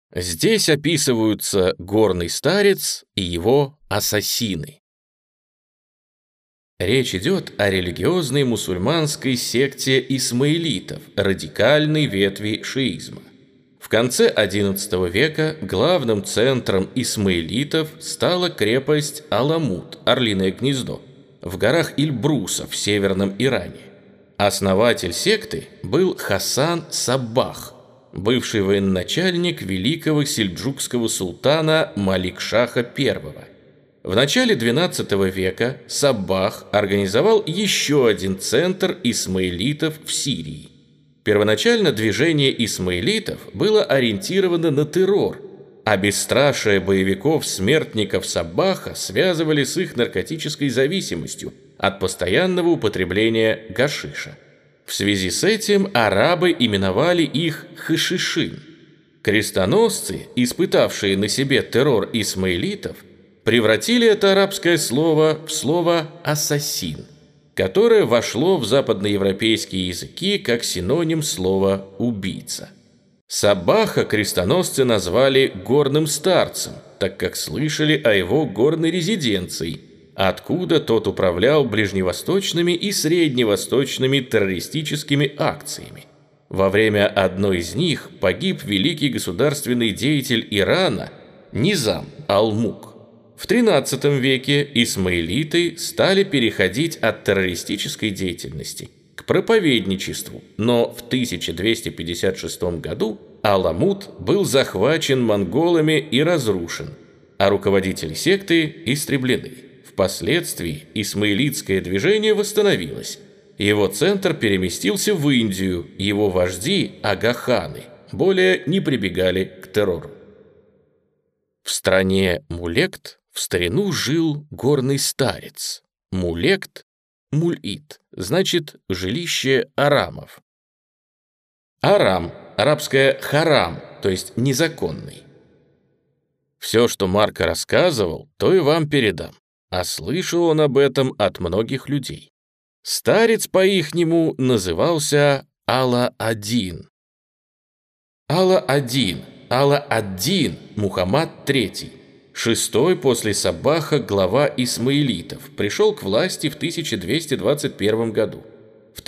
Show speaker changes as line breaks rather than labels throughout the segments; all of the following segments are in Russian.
Здесь описываются горный старец и его ассасины. Речь идет о религиозной мусульманской секте исмаилитов, радикальной ветви шиизма. В конце XI века главным центром исмаилитов стала крепость Аламут, Орлиное гнездо, в горах Эльбруса в северном Иране. Основатель секты был Хасан Саббах, бывший военачальник великого сельджукского султана Малик-Шаха I. В начале XII века Саббах организовал еще один центр исмаилитов в Сирии. Первоначально движение исмаилитов было ориентировано на террор, а бесстрашие боевиков-смертников Саббаха связывали с их наркотической зависимостью от постоянного употребления гашиша. В связи с этим арабы именовали их хашишин. Крестоносцы, испытавшие на себе террор исмаилитов, превратили это арабское слово в слово «ассасин», которое вошло в западноевропейские языки как синоним слова «убийца». Саббаха крестоносцы назвали горным старцем, так как слышали о его горной резиденции, откуда тот управлял ближневосточными и средневосточными террористическими акциями. Во время одной из них погиб великий государственный деятель Ирана Низам Ал-Мулк. В XIII веке исмаилиты стали переходить от террористической деятельности к проповедничеству, но в 1256 году Аламут был захвачен монголами и разрушен, а руководители секты истреблены. Впоследствии исмаилитское движение восстановилось. Его центр переместился в Индию, его вожди, агаханы, более не прибегали к террору. В стране Мулект в старину жил горный старец. Мулект, мульит, значит жилище арамов. Арам, арабское харам, то есть незаконный. Все, что Марко рассказывал, то и вам передам, а слышал он об этом от многих людей. Старец по-ихнему назывался Алла-Адин. Алла-Адин, Алла-ад-Дин, Мухаммад III, шестой после Саббаха глава исмаилитов, пришел к власти в 1221 году. В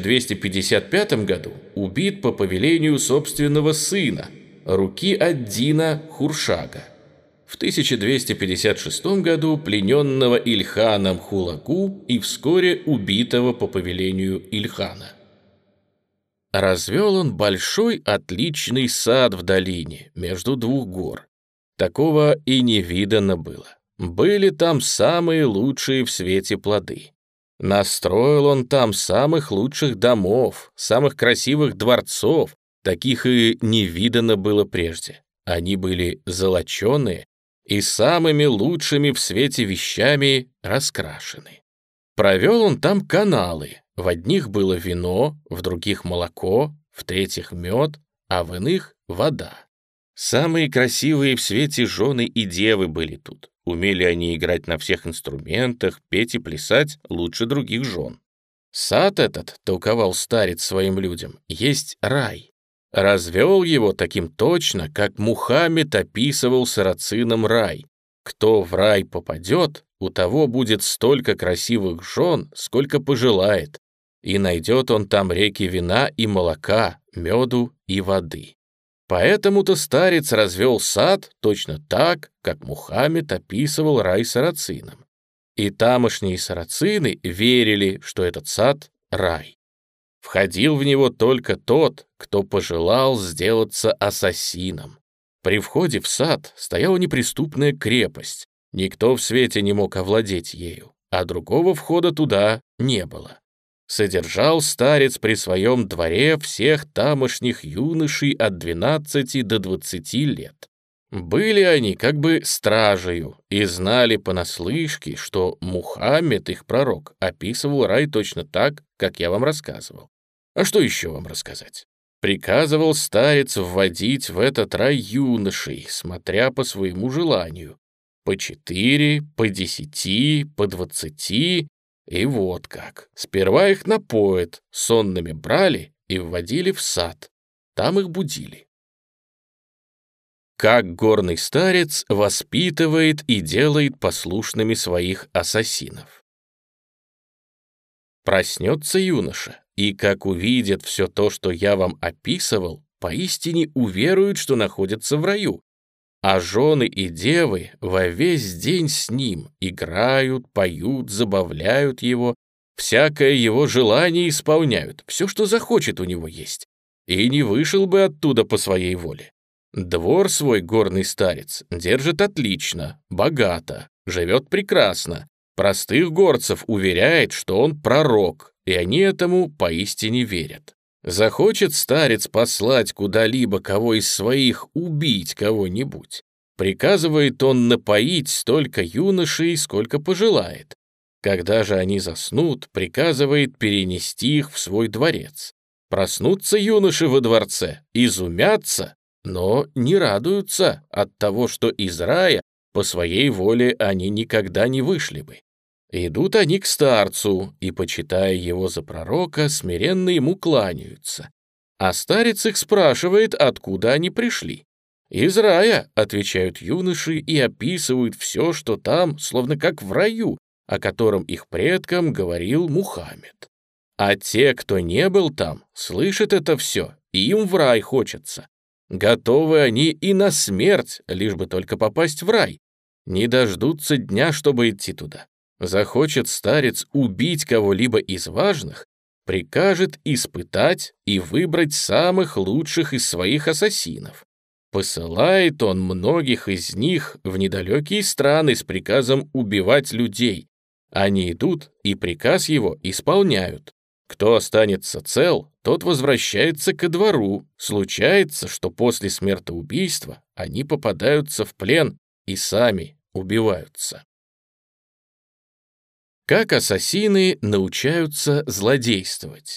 1255 году убит по повелению собственного сына, руки ад-Дина Хуршага. В 1256 году плененного Ильханом Хулагу и вскоре убитого по повелению Ильхана. Развел он большой отличный сад в долине между двух гор. Такого и не видано было. Были там самые лучшие в свете плоды. Настроил он там самых лучших домов, самых красивых дворцов, таких и не видано было прежде. Они были золоченые и самыми лучшими в свете вещами раскрашены. Провел он там каналы, в одних было вино, в других молоко, в третьих мед, а в иных вода. Самые красивые в свете жены и девы были тут. Умели они играть на всех инструментах, петь и плясать лучше других жен. Сад этот, толковал старец своим людям, есть рай. Развел его таким точно, как Мухаммед описывал сарацинам рай. Кто в рай попадет, у того будет столько красивых жен, сколько пожелает, и найдет он там реки вина и молока, меду и воды. Поэтому-то старец развел сад точно так, как Мухаммед описывал рай сарацинам. И тамошние сарацины верили, что этот сад — рай. Входил в него только тот, кто пожелал сделаться ассасином. При входе в сад стояла неприступная крепость, никто в свете не мог овладеть ею, а другого входа туда не было. Содержал старец при своем дворе всех тамошних юношей от 12 до 20 лет. Были они как бы стражею и знали понаслышке, что Мухаммед, их пророк, описывал рай точно так, как я вам рассказывал. А что еще вам рассказать? Приказывал старец вводить в этот рай юношей, смотря по своему желанию. По 4, по 10, по 20, и вот как. Сперва их напоят, сонными брали и вводили в сад. Там их будили. как горный старец воспитывает и делает послушными своих ассасинов. Проснется юноша, и как увидит все то, что я вам описывал, поистине уверует, что находится в раю. А жены и девы во весь день с ним играют, поют, забавляют его, всякое его желание исполняют, все, что захочет у него есть, и не вышел бы оттуда по своей воле. Двор свой горный старец держит отлично, богато, живет прекрасно. Простых горцев уверяет, что он пророк, и они этому поистине верят. Захочет старец послать куда-либо кого из своих убить кого-нибудь, приказывает он напоить столько юношей, сколько пожелает. Когда же они заснут, приказывает перенести их в свой дворец. Проснутся юноши во дворце, изумятся, но не радуются от того, что из рая по своей воле они никогда не вышли бы. Идут они к старцу, и, почитая его за пророка, смиренно ему кланяются. А старец их спрашивает, откуда они пришли. «Из рая», — отвечают юноши и описывают все, что там, словно как в раю, о котором их предкам говорил Мухаммед. А те, кто не был там, слышат это все, и им в рай хочется. Готовы они и на смерть, лишь бы только попасть в рай. Не дождутся дня, чтобы идти туда. Захочет старец убить кого-либо из важных, прикажет испытать и выбрать самых лучших из своих ассасинов. Посылает он многих из них в недалекие страны с приказом убивать людей. Они идут и приказ его исполняют. Кто останется цел, тот возвращается ко двору. Случается, что после смертоубийства они попадаются в плен и сами убиваются. Как ассасины научаются злодействовать?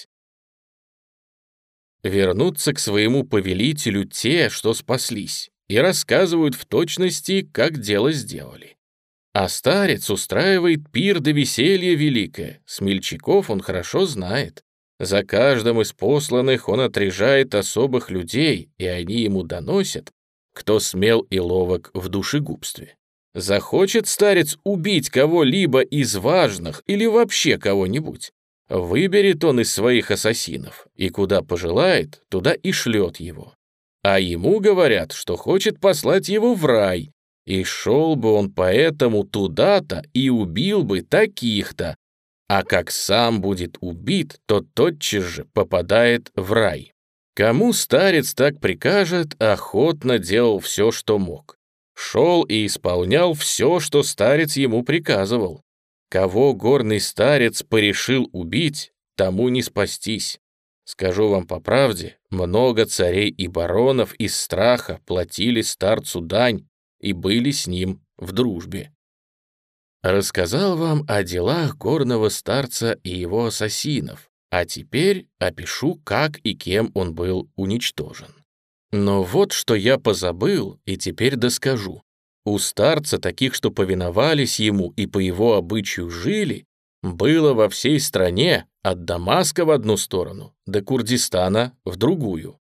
Вернутся к своему повелителю те, что спаслись, и рассказывают в точности, как дело сделали. А старец устраивает пир до веселья великое, смельчаков он хорошо знает. За каждым из посланных он отрежает особых людей, и они ему доносят, кто смел и ловок в душегубстве. Захочет старец убить кого-либо из важных или вообще кого-нибудь, выберет он из своих ассасинов, и куда пожелает, туда и шлет его. А ему говорят, что хочет послать его в рай, и шел бы он поэтому туда-то и убил бы таких-то, а как сам будет убит, то тотчас же попадает в рай. Кому старец так прикажет, охотно делал все, что мог. Шел и исполнял все, что старец ему приказывал. Кого горный старец порешил убить, тому не спастись. Скажу вам по правде, много царей и баронов из страха платили старцу дань и были с ним в дружбе. Рассказал вам о делах горного старца и его ассасинов, а теперь опишу, как и кем он был уничтожен. Но вот что я позабыл, и теперь доскажу. У старца, таких, что повиновались ему и по его обычаю жили, было во всей стране от Дамаска в одну сторону до Курдистана в другую.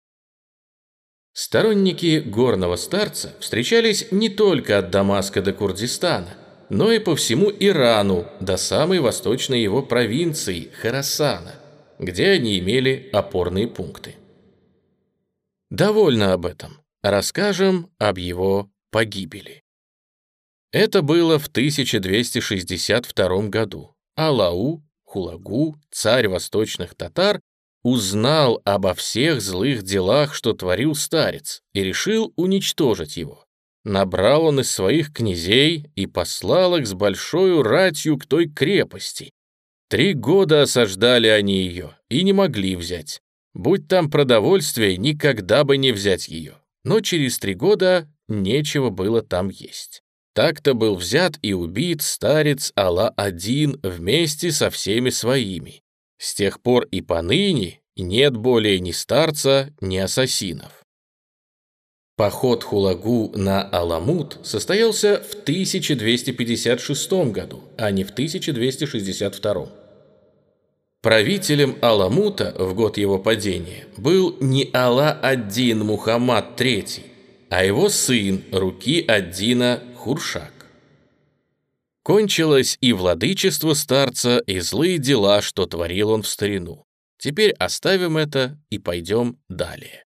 Сторонники горного старца встречались не только от Дамаска до Курдистана, но и по всему Ирану до самой восточной его провинции Хорасана, где они имели опорные пункты. Довольно об этом. Расскажем об его погибели. Это было в 1262 году. Алау, Хулагу, царь восточных татар, узнал обо всех злых делах, что творил старец, и решил уничтожить его. Набрал он из своих князей и послал их с большою ратью к той крепости. 3 года осаждали они ее и не могли взять. Будь там продовольствие, никогда бы не взять ее. Но через 3 года нечего было там есть. Так-то был взят и убит старец Алла-Адин вместе со всеми своими. С тех пор и поныне нет более ни старца, ни ассасинов. Поход Хулагу на Аламут состоялся в 1256 году, а не в 1262. Правителем Аламута в год его падения был не Алла-ад-Дин Мухаммад III, а его сын руки ад-Дина Хуршак. Кончилось и владычество старца, и злые дела, что творил он в старину. Теперь оставим это и пойдем далее.